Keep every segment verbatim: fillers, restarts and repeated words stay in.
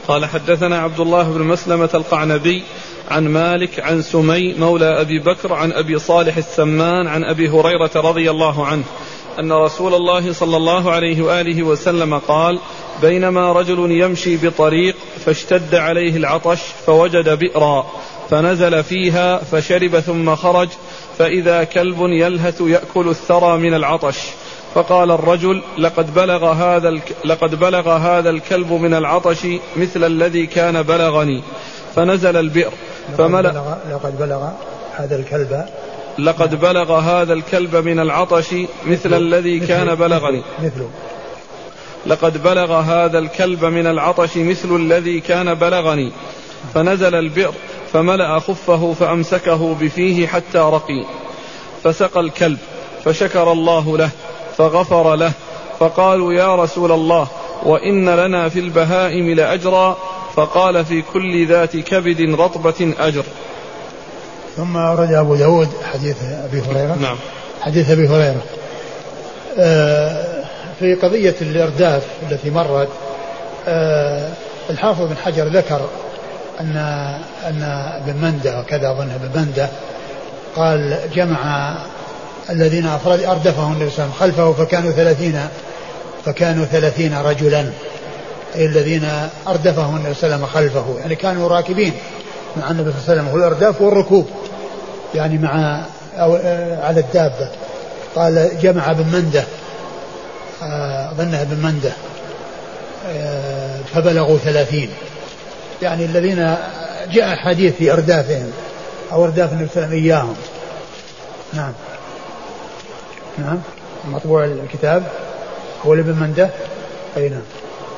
قال حدثنا عبد الله بن مسلمة القعنبي عن مالك عن سمي مولى أبي بكر عن أبي صالح السمان عن أبي هريرة رضي الله عنه أن رسول الله صلى الله عليه وآله وسلم قال بينما رجل يمشي بطريق فاشتد عليه العطش فوجد بئرا فنزل فيها فشرب ثم خرج فإذا كلب يلهث يأكل الثرى من العطش فقال الرجل لقد بلغ هذا الك... لقد بلغ هذا الكلب من العطش مثل الذي كان بلغني فنزل البئر فملأ بلغ... لقد بلغ هذا الكلب لقد بلغ هذا الكلب من العطش مثل الذي كان بلغني مثله لقد بلغ هذا الكلب من العطش مثل الذي كان بلغني فنزل البئر فملأ خفه فأمسكه بفيه حتى رقي فسقى الكلب فشكر الله له فغفر له فقالوا يا رسول الله وإن لنا في البهائم لأجرا فقال في كل ذات كبد رطبة أجر. ثم أورد أبو داود حديث أبي هريرة. نعم. حديث أبي هريرة في قضية الإرداف التي مرت الحافظ بن حجر ذكر أن أن ابن مندة وكذا ظن ابن مندة قال جمع الذين أفراد أردفهم النبي صلى الله عليه وسلم خلفه فكانوا ثلاثين فكانوا ثلاثين رجلا أي الذين أردفهم النبي صلى الله عليه وسلم خلفه يعني كانوا راكبين مع النبي صلى الله عليه وسلم هو الأرداف والركوب يعني مع أو على الدابة. قال جمع ابن مندة ظنه ابن مندة فبلغوا ثلاثين يعني الذين جاء حديث في أردافهم أو أرداف النبي صلى الله عليه وسلم إياهم. نعم نعم مطبوع الكتاب هو لابن مندة أي نعم.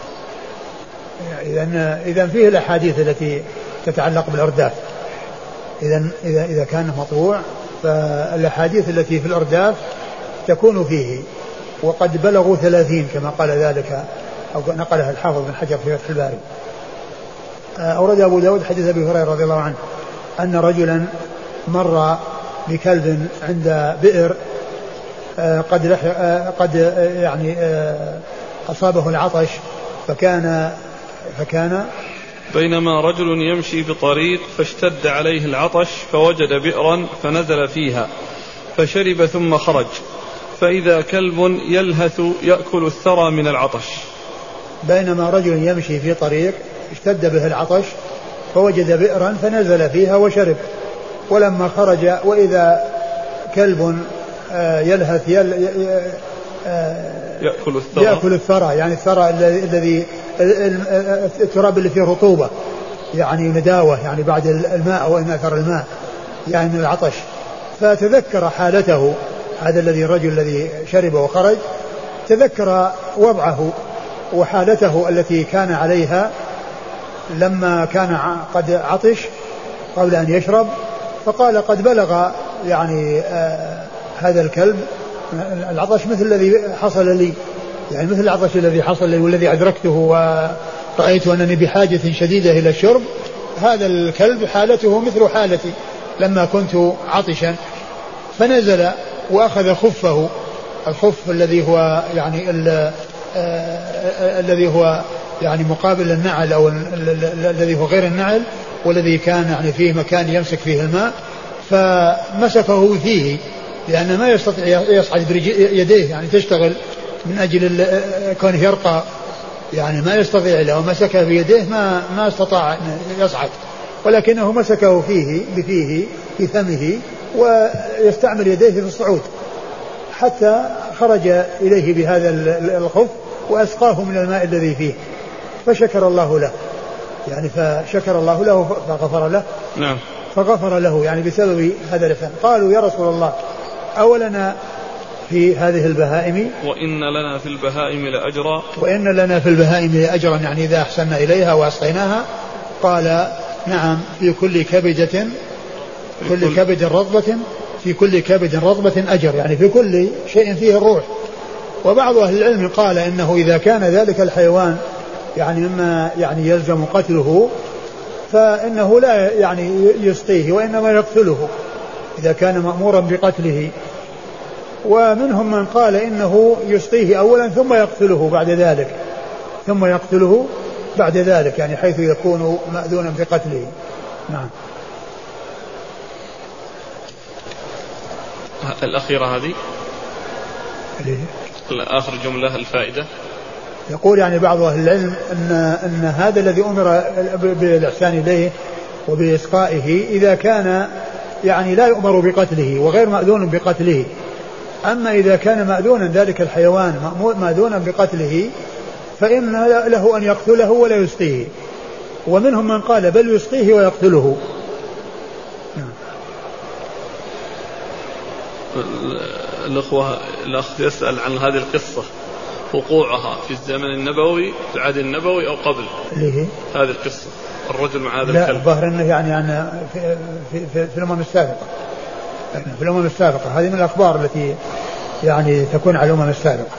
إذن إذن فيه الأحاديث التي تتعلق بالأرداف إذن إذا إذا كان مطبوع فالأحاديث التي في الأرداف تكون فيه وقد بلغوا ثلاثين كما قال ذلك أو نقلها الحافظ بن حجر في فتح الباري. أورد أبو داود حديث أبي هريرة رضي الله عنه أن رجلا مر بكلب عند بئر قد قد يعني أصابه العطش فكان فكان بينما رجل يمشي بطريق فاشتد عليه العطش فوجد بئرا فنزل فيها فشرب ثم خرج فإذا كلب يلهث يأكل الثرى من العطش. بينما رجل يمشي في طريق اشتد به العطش فوجد بئرا فنزل فيها وشرب ولما خرج وإذا كلب يلهث يل يأكل الثرى يأكل الثرى يعني الثرى الذي التراب اللي فيه رطوبة يعني نداوة يعني بعد الماء أو إن أثر الماء يعني من العطش. فتذكر حالته هذا الذي الرجل الذي شرب وخرج تذكر وضعه وحالته التي كان عليها لما كان قد عطش قبل أن يشرب فقال قد بلغ يعني آه هذا الكلب العطش مثل الذي حصل لي يعني مثل العطش الذي حصل لي والذي أدركته ورأيت أنني بحاجة شديدة إلى الشرب. هذا الكلب حالته مثل حالتي لما كنت عطشا فنزل وأخذ خفه الخف الذي هو يعني الذي هو يعني مقابل النعل أو الذي هو غير النعل والذي كان يعني فيه مكان يمسك فيه الماء فمسكه فيه لأنه ما يستطيع يصعد بيديه يعني تشتغل من أجل كونه يرقى يعني ما يستطيع لو مسكه بيديه ما ما استطاع يصعد ولكنه مسكه فيه بفيه في فمه ويستعمل يديه في الصعود حتى خرج إليه بهذا الخف وأسقاه من الماء الذي فيه فشكر الله له يعني فشكر الله له فغفر له. نعم. فغفر له يعني بسبب هذا الفهم. قالوا يا رسول الله أولنا في هذه البهائم وإن لنا في البهائم لأجرا وإن لنا في البهائم لأجرا يعني إذا أحسننا إليها وأسقيناها. قال نعم في كل كبدة كل كبد رطبة في كل كبد رطبة أجر يعني في كل شيء فيه الروح. وبعض أهل العلم قال إنه إذا كان ذلك الحيوان يعني مما يعني يلزم قتله فإنه لا يعني يسقيه وإنما يقتله إذا كان مأمورا بقتله. ومنهم من قال إنه يسقيه أولا ثم يقتله بعد ذلك ثم يقتله بعد ذلك يعني حيث يكون مأذونا بقتله. نعم. الأخيرة هذه آخر جملة الفائدة يقول يعني بعض أهل العلم أن, أن هذا الذي أمر بالإحسان إليه وبإسقائه إذا كان يعني لا يؤمر بقتله وغير مأذون بقتله. أما إذا كان مأذونا ذلك الحيوان مأذونا بقتله فإن له أن يقتله ولا يسقيه. ومنهم من قال بل يسقيه ويقتله. الأخوة الأخ يسأل عن هذه القصة وقوعها في الزمن النبوي في العهد النبوي أو قبل ليه؟ هذه القصة الرجل مع هذا لا الكلب. الظاهر أنه يعني عن في, في, في, في الأمم السابقة في الأمم السابقة هذه من الأخبار التي يعني تكون على الأمم السابقة.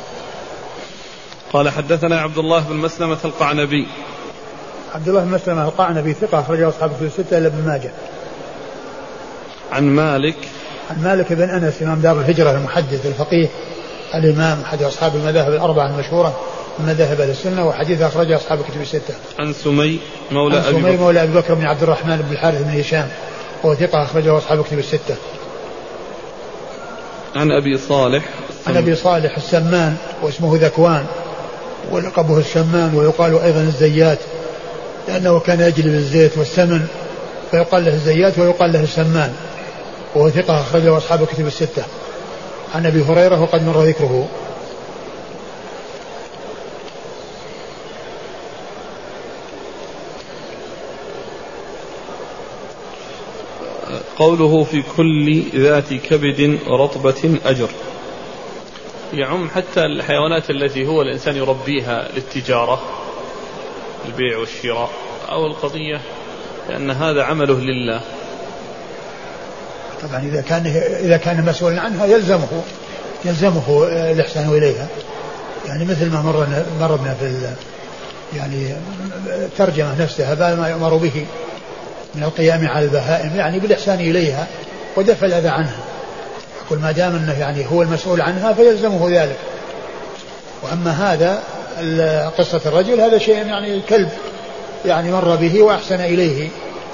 قال حدثنا عبد الله بن مسلمة القعنبي. عبد الله بن مسلمة القعنبي ثقة أخرجه أصحاب الكتب الستة إلا ابن ماجه. عن مالك عن مالك بن أنس إمام دار الهجرة المحدث الفقيه الإمام أحد أصحاب المذاهب الأربعة المشهورة من مذاهب أهل السنة وحديث أخرجه أصحاب الكتب الستة. عن سمي مولى عن أبي سمي بكر مولى أبي بكر بن عبد الرحمن بن الحارث بن هشام وهو ثقة أخرجه أصحاب الكتب الستة. عن أبي صالح عن أبي صالح السمان واسمه ذكوان ولقبه السمان ويقال أيضا الزيات لأنه كان يجلب الزيت والسمن فيقال له الزيات ويقال له السمان وهو ثقة أخرجه أصحاب الكتب الستة. عن أبي هريرة وقد مر ذكره. قوله في كل ذات كبد رطبة أجر يعم حتى الحيوانات التي هو الإنسان يربيها للتجارة البيع والشراء أو القضية لأن هذا عمله لله. طبعا إذا كان إذا كان مسؤولا عنها يلزمه يلزمه الإحسان إليها يعني مثل ما مرنا مرنا في يعني الترجمة نفسها بل ما يؤمر به من القيام على البهائم يعني بالإحسان إليها ودفع الأذى عنها. كل ما دام أنه يعني هو المسؤول عنها فيلزمه ذلك. وأما هذا قصة الرجل هذا شيء يعني الكلب يعني مر به وأحسن إليه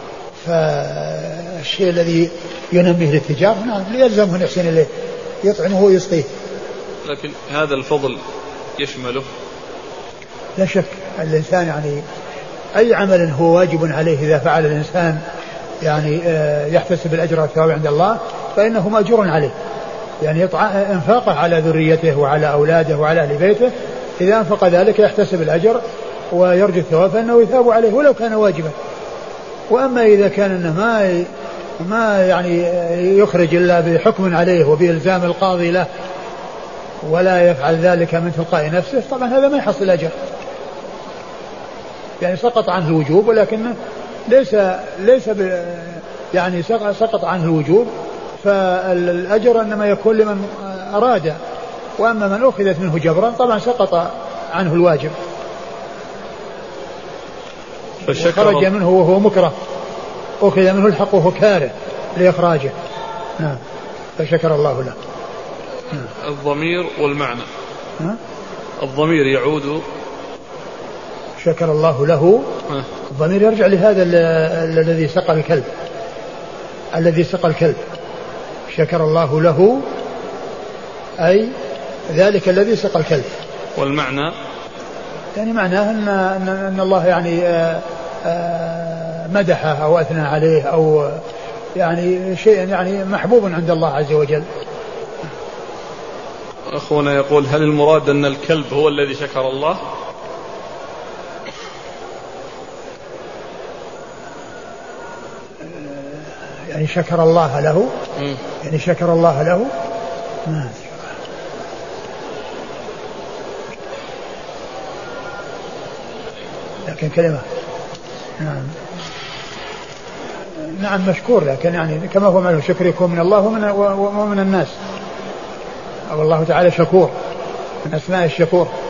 فالشيء الذي ينميه للتجارة نعم يلزمه الإحسان إليه يطعمه ويسقيه. لكن هذا الفضل يشمله لا شك الإنسان يعني أي عمل هو واجب عليه إذا فعل الإنسان يعني يحتسب الأجر والثواب عند الله فإنه مأجور عليه يعني انفاقه على ذريته وعلى أولاده وعلى أهل بيته إذا أنفق ذلك يحتسب الأجر ويرجو الثواب فإنه يثاب عليه ولو كان واجبا. وأما إذا كان إنه ما ما يعني يخرج إلا بحكم عليه وبإلزام القاضي له ولا يفعل ذلك من تلقاء نفسه طبعا هذا ما يحصل الأجر يعني سقط عنه الوجوب ولكنه ليس ليس يعني سقط عنه الوجوب فالأجر إنما يكون لمن أراد. وأما من أخذت منه جبرا طبعا سقط عنه الواجب خرج منه وهو مكره أخذ منه الحق وهو كاره لإخراجه. نعم فشكر الله له. نعم. الضمير والمعنى ها؟ الضمير يعود شكر الله له ها. الضمير يرجع لهذا الذي سقى الكلب الذي سقى الكلب شكر الله له أي ذلك الذي سقى الكلب. والمعنى يعني معناه أن, أن, أن الله يعني آآ آآ مدحه أو أثنى عليه أو يعني شيء يعني محبوب عند الله عز وجل. أخونا يقول هل المراد أن الكلب هو الذي شكر الله؟ يعني شكر الله له م. يعني شكر الله له ما لكن كلمة نعم نعم مشكور لكن يعني كما هو معلوم شكر يكون من الله ومن, ومن الناس. والله تعالى شكور من أسماء الشكور.